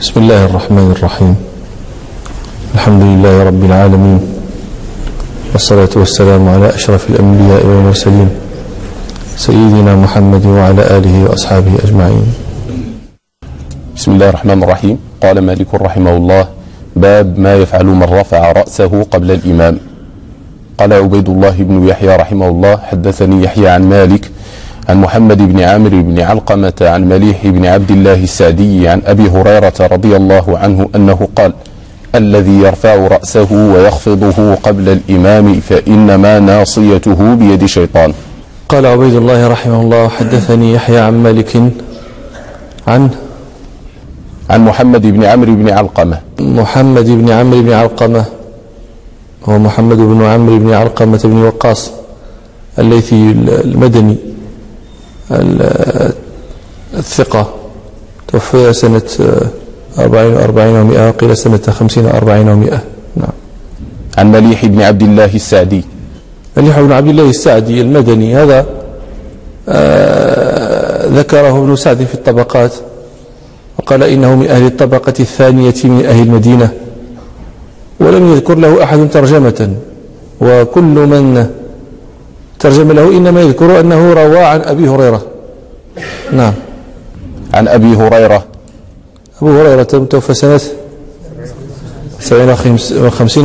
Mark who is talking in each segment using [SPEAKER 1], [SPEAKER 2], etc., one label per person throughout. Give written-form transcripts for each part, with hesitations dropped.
[SPEAKER 1] بسم الله الرحمن الرحيم. الحمد لله رب العالمين، والصلاة والسلام على أشرف الأنبياء والمرسلين سيدنا محمد وعلى آله وأصحابه أجمعين.
[SPEAKER 2] بسم الله الرحمن الرحيم. قال مالك رحمه الله: باب ما يفعل من رفع رأسه قبل الإمام. قال عبيد الله بن يحيى رحمه الله: حدثني يحيى عن مالك عن محمد بن عامر بن علقمة عن مليح بن عبد الله السعدي عن أبي هريرة رضي الله عنه أنه قال: الذي يرفع رأسه ويخفضه قبل الإمام فإنما ناصيته بيد شيطان.
[SPEAKER 1] قال عبيد الله رحمه الله: حدثني يحيى عن مالك عن
[SPEAKER 2] محمد بن عمرو بن علقمة.
[SPEAKER 1] محمد بن عمرو بن علقمة هو محمد بن عمرو بن علقمة بن وقاص الليثي المدني الثقة، توفي سنة 40 و100، وقيل سنة 50 و40 و100. نعم.
[SPEAKER 2] عن مليح بن عبد الله السعدي.
[SPEAKER 1] مليح بن عبد الله السعدي المدني هذا ذكره ابن سعد في الطبقات، وقال إنه من أهل الطبقة الثانية من أهل المدينة، ولم يذكر له أحد ترجمة، وكل من ترجم له إنما يذكر أنه روى عن أبي هريرة. نعم.
[SPEAKER 2] عن أبي هريرة.
[SPEAKER 1] أبو هريرة توفى سنة 57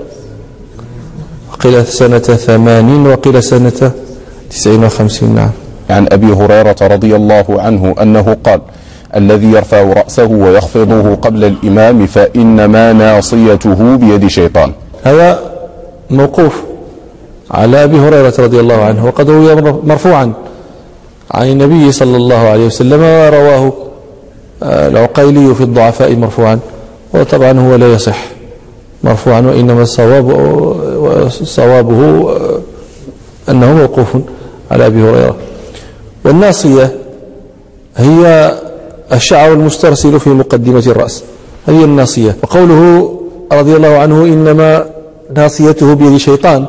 [SPEAKER 1] وقيل سنة 80 وقيل سنة 59. نعم.
[SPEAKER 2] عن أبي هريرة رضي الله عنه أنه قال: الذي يرفع رأسه ويخفضه قبل الإمام فإنما ناصيته بيد شيطان.
[SPEAKER 1] هذا موقوف على أبي هريرة رضي الله عنه، وقد روي مرفوعا عن النبي صلى الله عليه وسلم، ورواه العقيلي في الضعفاء مرفوعا، وطبعا هو لا يصح مرفوعا، وإنما صوابه أنه موقوف على أبي هريرة. والناصية هي الشعر المسترسل في مقدمة الرأس، هذه الناصية. وقوله رضي الله عنه إنما ناصيته بيد شيطان،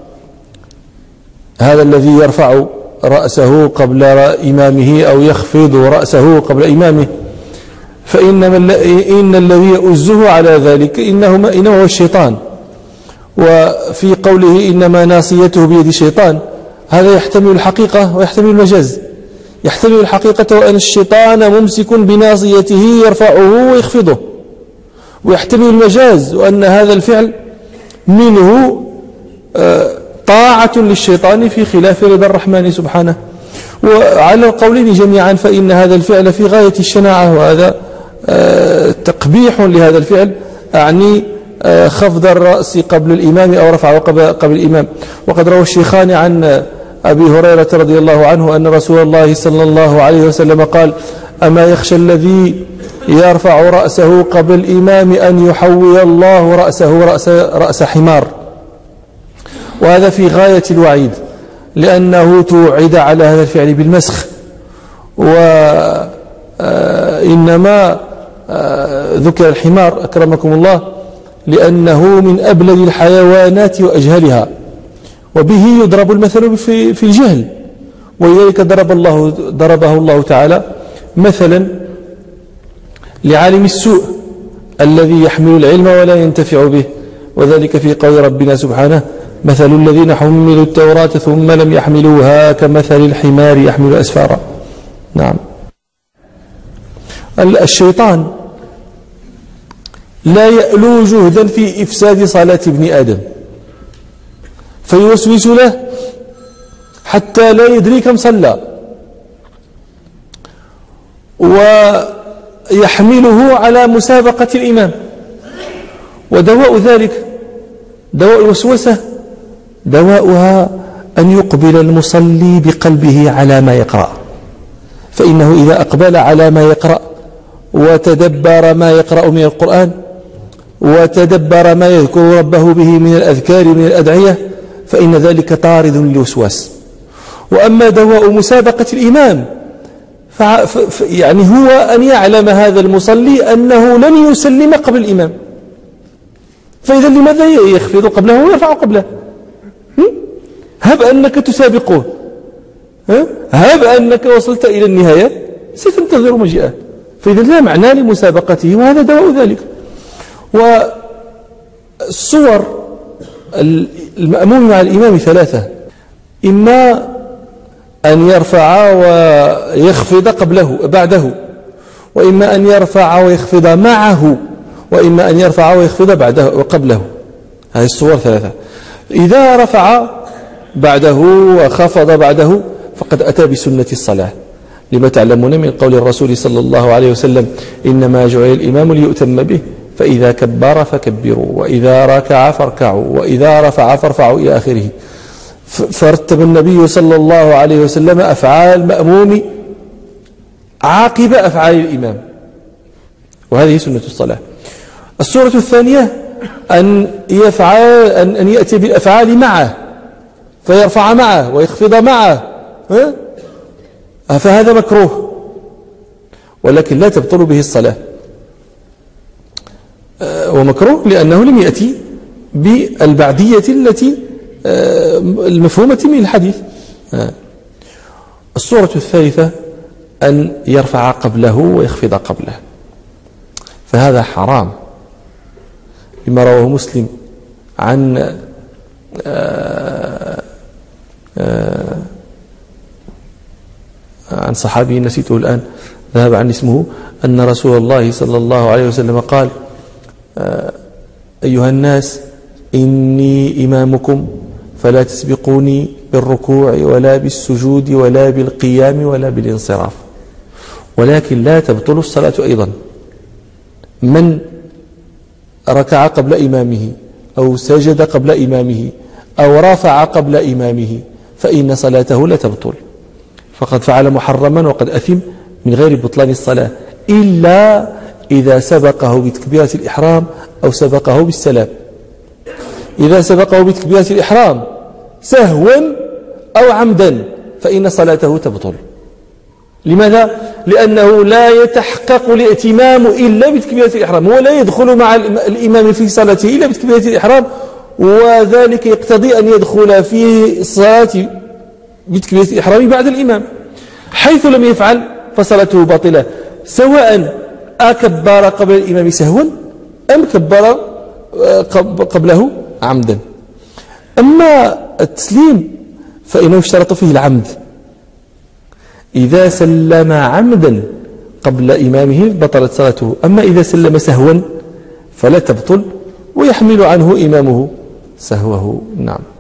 [SPEAKER 1] هذا الذي يرفع رأسه قبل إمامه أو يخفض رأسه قبل إمامه، إن الذي يؤزه على ذلك إنه هو الشيطان. وفي قوله إنما ناصيته بيد الشيطان، هذا يحتمل الحقيقة ويحتمل المجاز. يحتمل الحقيقة أن الشيطان ممسك بناصيته يرفعه ويخفضه، ويحتمل المجاز وأن هذا الفعل منه طاعة للشيطان في خلاف رضا الرحمن سبحانه. وعلى القولين جميعا فإن هذا الفعل في غاية الشناعة، وهذا تقبيح لهذا الفعل، أعني خفض الرأس قبل الإمام أو رفعه قبل الإمام. وقد روى الشيخان عن أبي هريرة رضي الله عنه أن رسول الله صلى الله عليه وسلم قال: أما يخشى الذي يرفع رأسه قبل الإمام أن يحوي الله رأسه رأس حمار. وهذا في غاية الوعيد، لأنه توعد على هذا الفعل بالمسخ، وإنما ذكر الحمار أكرمكم الله لأنه من أبلد الحيوانات وأجهلها، وبه يضرب المثل في الجهل، ولذلك ضربه الله تعالى مثلا لعالم السوء الذي يحمل العلم ولا ينتفع به، وذلك في قول ربنا سبحانه: مثل الذين حملوا التوراة ثم لم يحملوها كمثل الحمار يحمل أسفارا. نعم. الشيطان لا يألو جهدا في إفساد صلاة ابن آدم، فيوسوس له حتى لا يدري كم صلى، ويحمله على مسابقة الإمام. ودواء ذلك، دواء الوسوسة، دواؤها أن يقبل المصلي بقلبه على ما يقرأ، فإنه إذا أقبل على ما يقرأ وتدبر ما يقرأ من القرآن، وتدبر ما يذكر ربه به من الأذكار من الأدعية، فإن ذلك طارد للوسواس. وأما دواء مسابقة الإمام يعني هو أن يعلم هذا المصلي أنه لن يسلم قبل الإمام، فإذا لماذا يخفض قبله ويرفع قبله؟ هب أنك تسابقه، هب أنك وصلت إلى النهاية، ستنتظر مجيئه، فإذا لا معنى لمسابقته، وهذا دواء ذلك. والصور المأموم مع الإمام ثلاثة: إما أن يرفع ويخفض بعده، وإما أن يرفع ويخفض معه، وإما أن يرفع ويخفض بعده وقبله. هذه الصور ثلاثة. إذا رفع بعده وخفض بعده فقد أتى بسنة الصلاة، لما تعلمون من قول الرسول صلى الله عليه وسلم: إنما جعل الإمام ليؤتم به، فإذا كبر فكبروا، وإذا ركع فاركعوا، وإذا رفع فارفعوا، إلى آخره. فرتب النبي صلى الله عليه وسلم أفعال المأموم عاقب أفعال الإمام، وهذه سنة الصلاة. الصورة الثانية أن يأتي بالأفعال معه، فيرفع معه ويخفض معه، فهذا مكروه، ولكن لا تبطل به الصلاة. ومكروه لأنه لم يأتي بالبعدية التي المفهومة من الحديث. الصورة الثالثة أن يرفع قبله ويخفض قبله، فهذا حرام، لما رواه مسلم عن صحابي نسيته الآن، ذهب عن اسمه، أن رسول الله صلى الله عليه وسلم قال: أيها الناس، إني إمامكم فلا تسبقوني بالركوع ولا بالسجود ولا بالقيام ولا بالانصراف، ولكن لا تبطل الصلاة أيضا. من ركع قبل إمامه أو سجد قبل إمامه أو رفع قبل إمامه فإن صلاته لا تبطل، فقد فعل محرما وقد أثم من غير بطلان الصلاة، إلا إذا سبقه بتكبيرة الإحرام أو سبقه بالسلام. إذا سبقه بتكبيرة الإحرام سهوا أو عمدا فإن صلاته تبطل. لماذا؟ لأنه لا يتحقق الائتمام إلا بتكبيرة الإحرام، هو لا يدخل مع الإمام في صلاته إلا بتكبيرة الإحرام، وذلك يقتضي أن يدخل في الصلاة بتكبيرة الإحرام بعد الإمام. حيث لم يفعل فصلاته باطلة، سواء أكبر قبل الإمام سهوا أم كبر قبله عمدا. أما التسليم فإنه يشترط فيه العمد، إذا سلم عمدا قبل إمامه بطلت صلاته، أما إذا سلم سهوا فلا تبطل ويحمل عنه إمامه سهوه. نعم.